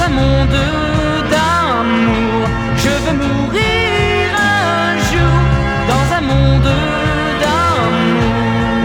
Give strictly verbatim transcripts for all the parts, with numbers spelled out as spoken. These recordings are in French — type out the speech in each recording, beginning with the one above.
un monde d'amour. Je veux mourir un jour dans un monde d'amour.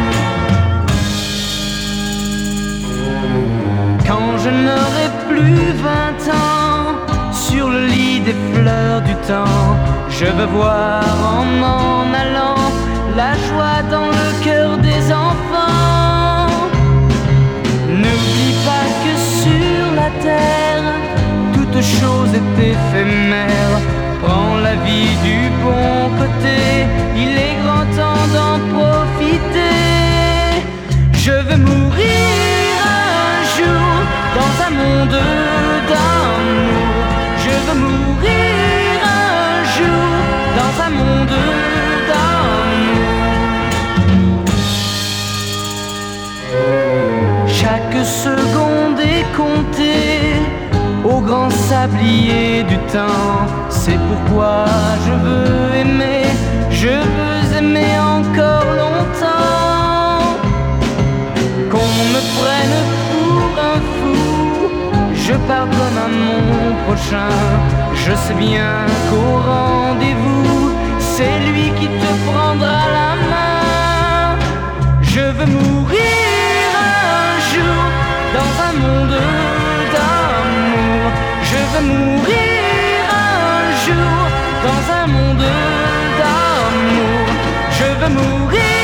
Quand je n'aurai plus vingt ans, sur le lit des fleurs du temps, je veux voir en m'en allant la joie dans le cœur des enfants. N'oublie pas que sur la terre, toute chose est éphémère. Prends la vie du bon côté, il est grand temps d'en profiter. Je veux mourir un jour dans un monde d'amour. Je veux mourir un jour dans un monde d'amour. Chaque seconde est comptée au grand sablier du temps. C'est pourquoi je veux aimer, je veux aimer encore longtemps. Qu'on me prenne pour un fou, je pardonne à mon prochain. Je sais bien qu'au rendez-vous, c'est lui qui te prendra la main. Je veux mourir un jour dans un monde d'amour. Je veux mourir un jour dans un monde d'amour. Je veux mourir